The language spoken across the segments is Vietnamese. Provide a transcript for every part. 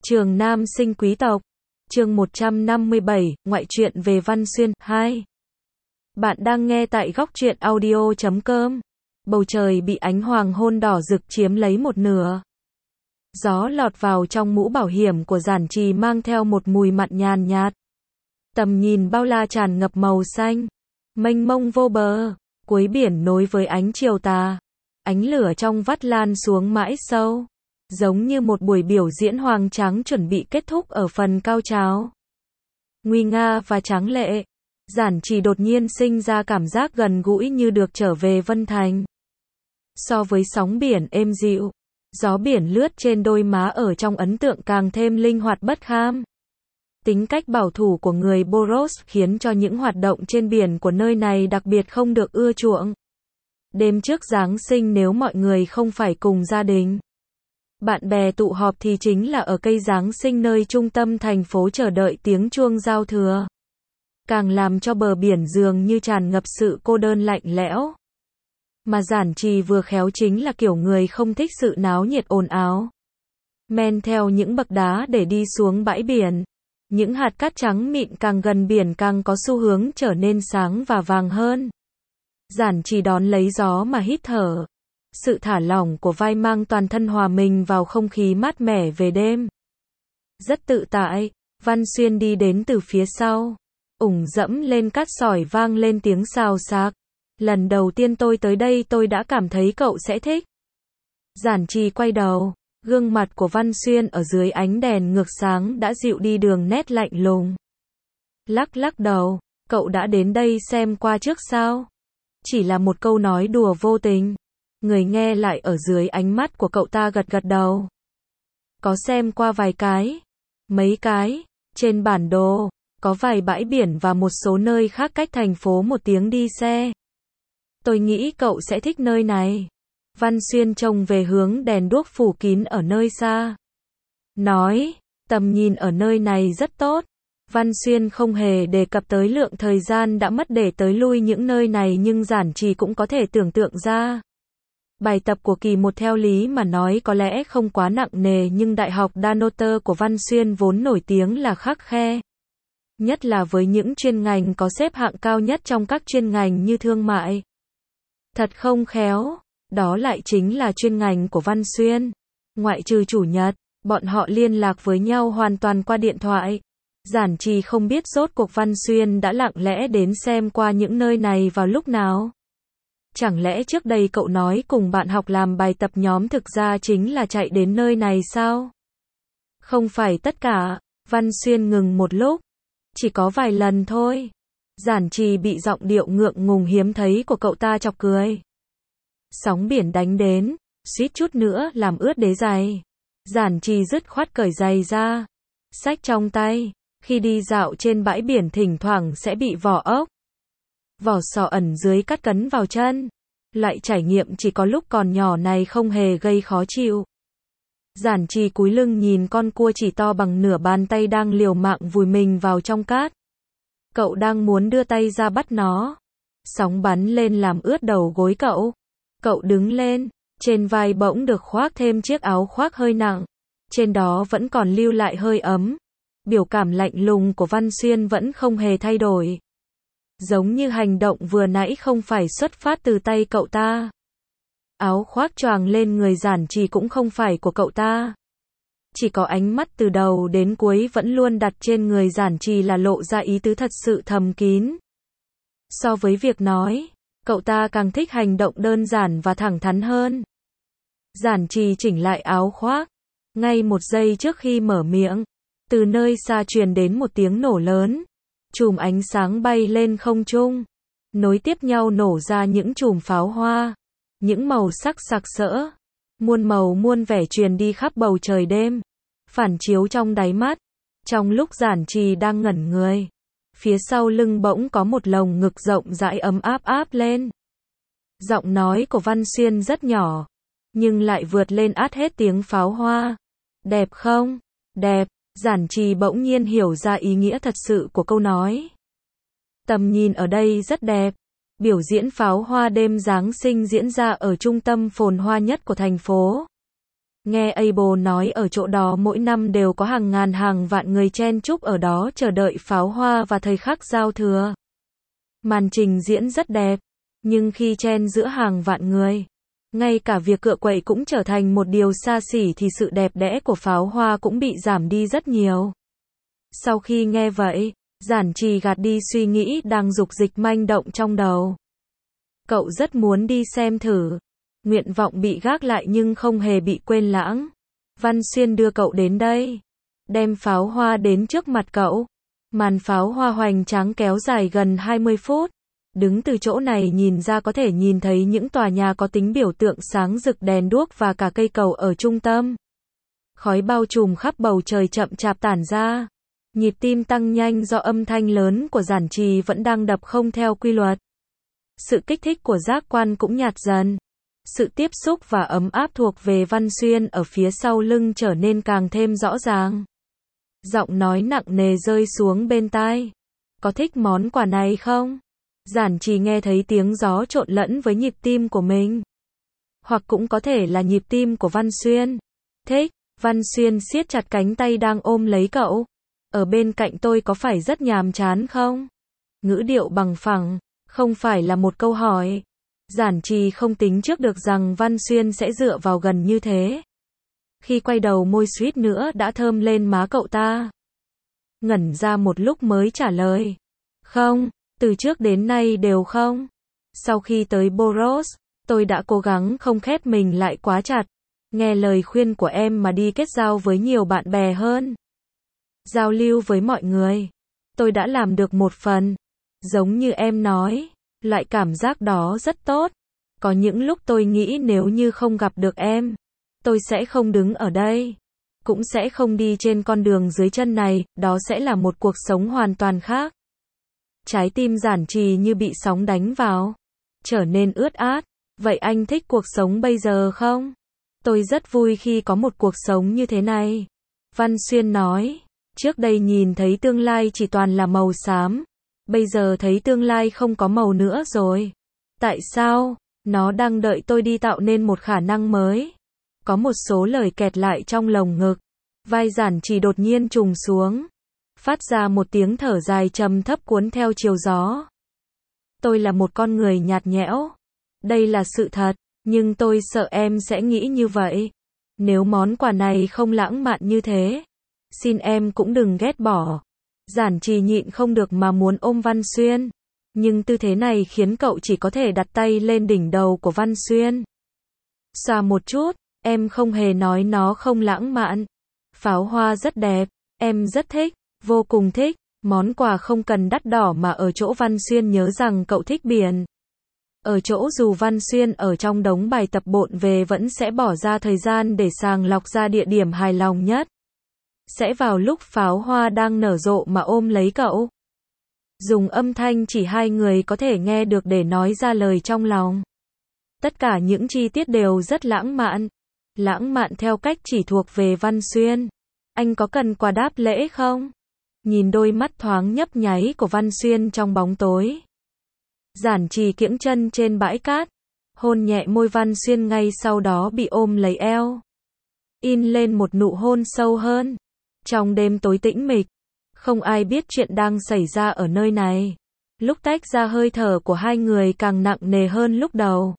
Trường Nam sinh quý tộc. Chương 157, ngoại truyện về Văn Xuyên 2. Bạn đang nghe tại góc truyện audio.com. Bầu trời bị ánh hoàng hôn đỏ rực chiếm lấy một nửa. Gió lọt vào trong mũ bảo hiểm của Giản Trì mang theo một mùi mặn nhàn nhạt. Tầm nhìn bao la tràn ngập màu xanh, mênh mông vô bờ, cuối biển nối với ánh chiều tà. Ánh lửa trong vắt lan xuống mãi sâu, giống như một buổi biểu diễn hoành tráng chuẩn bị kết thúc ở phần cao trào. Nguy nga và tráng lệ, Giản Trì đột nhiên sinh ra cảm giác gần gũi như được trở về Vân Thành. So với sóng biển êm dịu, gió biển lướt trên đôi má ở trong ấn tượng càng thêm linh hoạt bất kham. Tính cách bảo thủ của người Boros khiến cho những hoạt động trên biển của nơi này đặc biệt không được ưa chuộng. Đêm trước Giáng sinh nếu mọi người không phải cùng gia đình, bạn bè tụ họp thì chính là ở cây Giáng sinh nơi trung tâm thành phố chờ đợi tiếng chuông giao thừa. Càng làm cho bờ biển dường như tràn ngập sự cô đơn lạnh lẽo. Mà Giản Trì vừa khéo chính là kiểu người không thích sự náo nhiệt ồn ào. Men theo những bậc đá để đi xuống bãi biển. Những hạt cát trắng mịn càng gần biển càng có xu hướng trở nên sáng và vàng hơn. Giản Trì đón lấy gió mà hít thở. Sự thả lỏng của vai mang toàn thân hòa mình vào không khí mát mẻ về đêm. Rất tự tại, Văn Xuyên đi đến từ phía sau. Dẫm lên cát sỏi vang lên tiếng xào xạc. Lần đầu tiên tôi tới đây tôi đã cảm thấy cậu sẽ thích. Giản Trì quay đầu, gương mặt của Văn Xuyên ở dưới ánh đèn ngược sáng đã dịu đi đường nét lạnh lùng. Lắc lắc đầu, cậu đã đến đây xem qua trước sao? Chỉ là một câu nói đùa vô tình. Người nghe lại ở dưới ánh mắt của cậu ta gật gật đầu. Có xem qua vài cái, mấy cái, trên bản đồ, có vài bãi biển và một số nơi khác cách thành phố một tiếng đi xe. Tôi nghĩ cậu sẽ thích nơi này. Văn Xuyên trông về hướng đèn đuốc phủ kín ở nơi xa. Nói, tầm nhìn ở nơi này rất tốt. Văn Xuyên không hề đề cập tới lượng thời gian đã mất để tới lui những nơi này nhưng Giản Trì cũng có thể tưởng tượng ra. Bài tập của kỳ 1 theo lý mà nói có lẽ không quá nặng nề nhưng Đại học Danoter của Văn Xuyên vốn nổi tiếng là khắt khe. Nhất là với những chuyên ngành có xếp hạng cao nhất trong các chuyên ngành như thương mại. Thật không khéo, đó lại chính là chuyên ngành của Văn Xuyên. Ngoại trừ chủ nhật, bọn họ liên lạc với nhau hoàn toàn qua điện thoại. Giản Trì không biết rốt cuộc Văn Xuyên đã lặng lẽ đến xem qua những nơi này vào lúc nào. Chẳng lẽ trước đây cậu nói cùng bạn học làm bài tập nhóm thực ra chính là chạy đến nơi này sao? Không phải tất cả, Văn Xuyên ngừng một lúc. Chỉ có vài lần thôi. Giản Trì bị giọng điệu ngượng ngùng hiếm thấy của cậu ta chọc cười. Sóng biển đánh đến, suýt chút nữa làm ướt đế giày. Giản Trì dứt khoát cởi giày ra, xách trong tay. Khi đi dạo trên bãi biển thỉnh thoảng sẽ bị vỏ ốc, vỏ sò ẩn dưới cát cấn vào chân. Loại trải nghiệm chỉ có lúc còn nhỏ này không hề gây khó chịu. Giản Trì cúi lưng nhìn con cua chỉ to bằng nửa bàn tay đang liều mạng vùi mình vào trong cát. Cậu đang muốn đưa tay ra bắt nó. Sóng bắn lên làm ướt đầu gối cậu. Cậu đứng lên, trên vai bỗng được khoác thêm chiếc áo khoác hơi nặng. Trên đó vẫn còn lưu lại hơi ấm. Biểu cảm lạnh lùng của Văn Xuyên vẫn không hề thay đổi. Giống như hành động vừa nãy không phải xuất phát từ tay cậu ta. Áo khoác choàng lên người Giản Trì cũng không phải của cậu ta. Chỉ có ánh mắt từ đầu đến cuối vẫn luôn đặt trên người Giản Trì là lộ ra ý tứ thật sự thầm kín. So với việc nói, cậu ta càng thích hành động đơn giản và thẳng thắn hơn. Giản Trì chỉnh lại áo khoác. Ngay một giây trước khi mở miệng, từ nơi xa truyền đến một tiếng nổ lớn. Chùm ánh sáng bay lên không trung, nối tiếp nhau nổ ra những chùm pháo hoa. Những màu sắc sặc sỡ, muôn màu muôn vẻ truyền đi khắp bầu trời đêm, phản chiếu trong đáy mắt. Trong lúc Giản Trì đang ngẩn người, phía sau lưng bỗng có một lồng ngực rộng rãi ấm áp áp lên. Giọng nói của Văn Xuyên rất nhỏ, nhưng lại vượt lên át hết tiếng pháo hoa. Đẹp không? Đẹp. Giản Trì bỗng nhiên hiểu ra ý nghĩa thật sự của câu nói. Tầm nhìn ở đây rất đẹp. Biểu diễn pháo hoa đêm Giáng sinh diễn ra ở trung tâm phồn hoa nhất của thành phố. Nghe Able nói ở chỗ đó mỗi năm đều có hàng ngàn hàng vạn người chen chúc ở đó chờ đợi pháo hoa và thời khắc giao thừa. Màn trình diễn rất đẹp, nhưng khi chen giữa hàng vạn người, ngay cả việc cựa quậy cũng trở thành một điều xa xỉ thì sự đẹp đẽ của pháo hoa cũng bị giảm đi rất nhiều. Sau khi nghe vậy, Giản Trì gạt đi suy nghĩ đang dục dịch manh động trong đầu. Cậu rất muốn đi xem thử. Nguyện vọng bị gác lại nhưng không hề bị quên lãng. Văn Xuyên đưa cậu đến đây, đem pháo hoa đến trước mặt cậu. Màn pháo hoa hoành tráng kéo dài gần 20 phút. Đứng từ chỗ này nhìn ra có thể nhìn thấy những tòa nhà có tính biểu tượng sáng rực đèn đuốc và cả cây cầu ở trung tâm. Khói bao trùm khắp bầu trời chậm chạp tản ra. Nhịp tim tăng nhanh do âm thanh lớn của Giản Trì vẫn đang đập không theo quy luật. Sự kích thích của giác quan cũng nhạt dần. Sự tiếp xúc và ấm áp thuộc về Văn Xuyên ở phía sau lưng trở nên càng thêm rõ ràng. Giọng nói nặng nề rơi xuống bên tai. Có thích món quà này không? Giản Trì nghe thấy tiếng gió trộn lẫn với nhịp tim của mình. Hoặc cũng có thể là nhịp tim của Văn Xuyên. Thích. Văn Xuyên siết chặt cánh tay đang ôm lấy cậu. Ở bên cạnh tôi có phải rất nhàm chán không? Ngữ điệu bằng phẳng, không phải là một câu hỏi. Giản Trì không tính trước được rằng Văn Xuyên sẽ dựa vào gần như thế. Khi quay đầu môi suýt nữa đã thơm lên má cậu ta. Ngẩn ra một lúc mới trả lời. Không, từ trước đến nay đều không. Sau khi tới Boros, tôi đã cố gắng không khép mình lại quá chặt. Nghe lời khuyên của em mà đi kết giao với nhiều bạn bè hơn. Giao lưu với mọi người. Tôi đã làm được một phần. Giống như em nói, loại cảm giác đó rất tốt. Có những lúc tôi nghĩ nếu như không gặp được em, tôi sẽ không đứng ở đây. Cũng sẽ không đi trên con đường dưới chân này, đó sẽ là một cuộc sống hoàn toàn khác. Trái tim Giản Trì như bị sóng đánh vào. Trở nên ướt át. Vậy anh thích cuộc sống bây giờ không? Tôi rất vui khi có một cuộc sống như thế này. Văn Xuyên nói. Trước đây nhìn thấy tương lai chỉ toàn là màu xám. Bây giờ thấy tương lai không có màu nữa rồi. Tại sao? Nó đang đợi tôi đi tạo nên một khả năng mới. Có một số lời kẹt lại trong lồng ngực. Vai Giản Trì đột nhiên trùng xuống. Phát ra một tiếng thở dài trầm thấp cuốn theo chiều gió. Tôi là một con người nhạt nhẽo. Đây là sự thật, nhưng tôi sợ em sẽ nghĩ như vậy. Nếu món quà này không lãng mạn như thế, xin em cũng đừng ghét bỏ. Giản Trì nhịn không được mà muốn ôm Văn Xuyên. Nhưng tư thế này khiến cậu chỉ có thể đặt tay lên đỉnh đầu của Văn Xuyên. Xoa một chút, em không hề nói nó không lãng mạn. Pháo hoa rất đẹp, em rất thích, vô cùng thích. Món quà không cần đắt đỏ mà ở chỗ Văn Xuyên nhớ rằng cậu thích biển. Ở chỗ dù Văn Xuyên ở trong đống bài tập bộn về vẫn sẽ bỏ ra thời gian để sàng lọc ra địa điểm hài lòng nhất. Sẽ vào lúc pháo hoa đang nở rộ mà ôm lấy cậu. Dùng âm thanh chỉ hai người có thể nghe được để nói ra lời trong lòng. Tất cả những chi tiết đều rất lãng mạn. Lãng mạn theo cách chỉ thuộc về Văn Xuyên. Anh có cần quà đáp lễ không? Nhìn đôi mắt thoáng nhấp nháy của Văn Xuyên trong bóng tối. Giản Trì kiễng chân trên bãi cát. Hôn nhẹ môi Văn Xuyên ngay sau đó bị ôm lấy eo. In lên một nụ hôn sâu hơn. Trong đêm tối tĩnh mịch. Không ai biết chuyện đang xảy ra ở nơi này. Lúc tách ra hơi thở của hai người càng nặng nề hơn lúc đầu.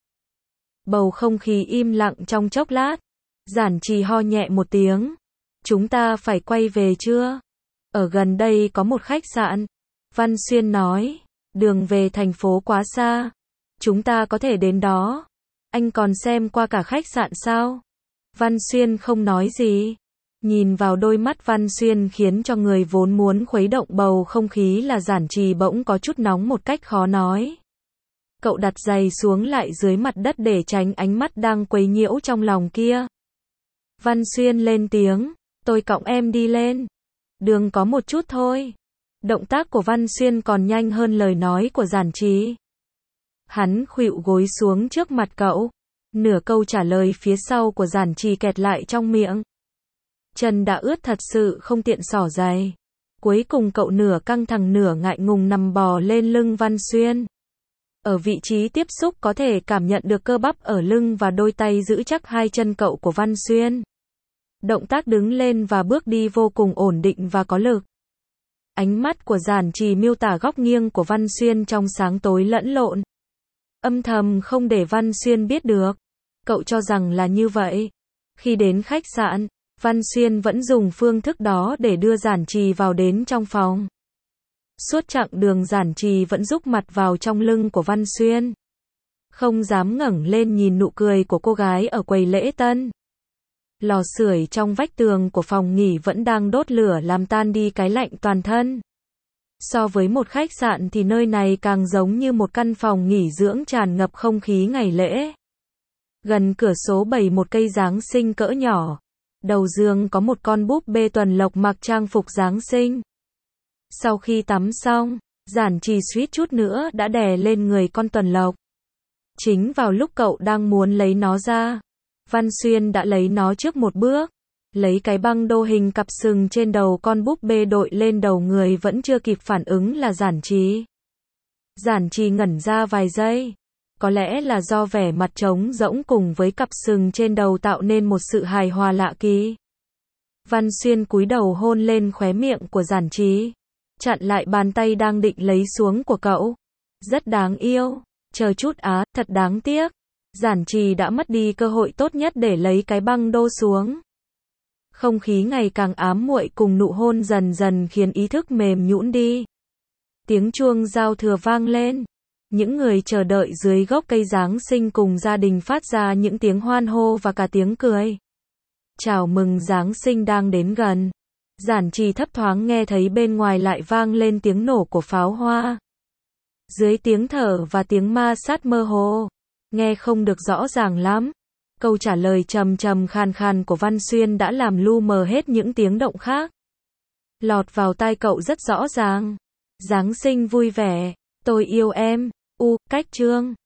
Bầu không khí im lặng trong chốc lát. Giản Trì ho nhẹ một tiếng. Chúng ta phải quay về chưa? Ở gần đây có một khách sạn. Văn Xuyên nói. Đường về thành phố quá xa. Chúng ta có thể đến đó. Anh còn xem qua cả khách sạn sao? Văn Xuyên không nói gì. Nhìn vào đôi mắt Văn Xuyên khiến cho người vốn muốn khuấy động bầu không khí là Giản Trì bỗng có chút nóng một cách khó nói. Cậu đặt giày xuống lại dưới mặt đất để tránh ánh mắt đang quấy nhiễu trong lòng kia. Văn Xuyên lên tiếng. Tôi cõng em đi lên. Đường có một chút thôi. Động tác của Văn Xuyên còn nhanh hơn lời nói của Giản Trì. Hắn khuỵu gối xuống trước mặt cậu. Nửa câu trả lời phía sau của Giản Trì kẹt lại trong miệng. Chân đã ướt thật sự không tiện xỏ giày. Cuối cùng cậu nửa căng thẳng nửa ngại ngùng nằm bò lên lưng Văn Xuyên. Ở vị trí tiếp xúc có thể cảm nhận được cơ bắp ở lưng và đôi tay giữ chắc hai chân cậu của Văn Xuyên. Động tác đứng lên và bước đi vô cùng ổn định và có lực. Ánh mắt của Giản Trì miêu tả góc nghiêng của Văn Xuyên trong sáng tối lẫn lộn. Âm thầm không để Văn Xuyên biết được. Cậu cho rằng là như vậy. Khi đến khách sạn, Văn Xuyên vẫn dùng phương thức đó để đưa Giản Trì vào đến trong phòng. Suốt chặng đường Giản Trì vẫn rúc mặt vào trong lưng của Văn Xuyên. Không dám ngẩng lên nhìn nụ cười của cô gái ở quầy lễ tân. Lò sưởi trong vách tường của phòng nghỉ vẫn đang đốt lửa làm tan đi cái lạnh toàn thân. So với một khách sạn thì nơi này càng giống như một căn phòng nghỉ dưỡng tràn ngập không khí ngày lễ. Gần cửa sổ bày một cây Giáng sinh cỡ nhỏ. Đầu giường có một con búp bê tuần lộc mặc trang phục Giáng sinh. Sau khi tắm xong, Giản Trì suýt chút nữa đã đè lên người con tuần lộc. Chính vào lúc cậu đang muốn lấy nó ra, Văn Xuyên đã lấy nó trước một bước. Lấy cái băng đô hình cặp sừng trên đầu con búp bê đội lên đầu người vẫn chưa kịp phản ứng là Giản Trì. Giản Trì ngẩn ra vài giây. Có lẽ là do vẻ mặt trống rỗng cùng với cặp sừng trên đầu tạo nên một sự hài hòa lạ kỳ. Văn Xuyên cúi đầu hôn lên khóe miệng của Giản Trì, chặn lại bàn tay đang định lấy xuống của cậu. Rất đáng yêu. Chờ chút á, thật đáng tiếc. Giản Trì đã mất đi cơ hội tốt nhất để lấy cái băng đô xuống. Không khí ngày càng ám muội cùng nụ hôn dần dần khiến ý thức mềm nhũn đi. Tiếng chuông giao thừa vang lên. Những người chờ đợi dưới gốc cây Giáng sinh cùng gia đình phát ra những tiếng hoan hô và cả tiếng cười. Chào mừng Giáng sinh đang đến gần. Giản Trì thấp thoáng nghe thấy bên ngoài lại vang lên tiếng nổ của pháo hoa. Dưới tiếng thở và tiếng ma sát mơ hồ, nghe không được rõ ràng lắm. Câu trả lời trầm trầm khàn khàn của Văn Xuyên đã làm lu mờ hết những tiếng động khác. Lọt vào tai cậu rất rõ ràng. Giáng sinh vui vẻ, tôi yêu em. Cách chương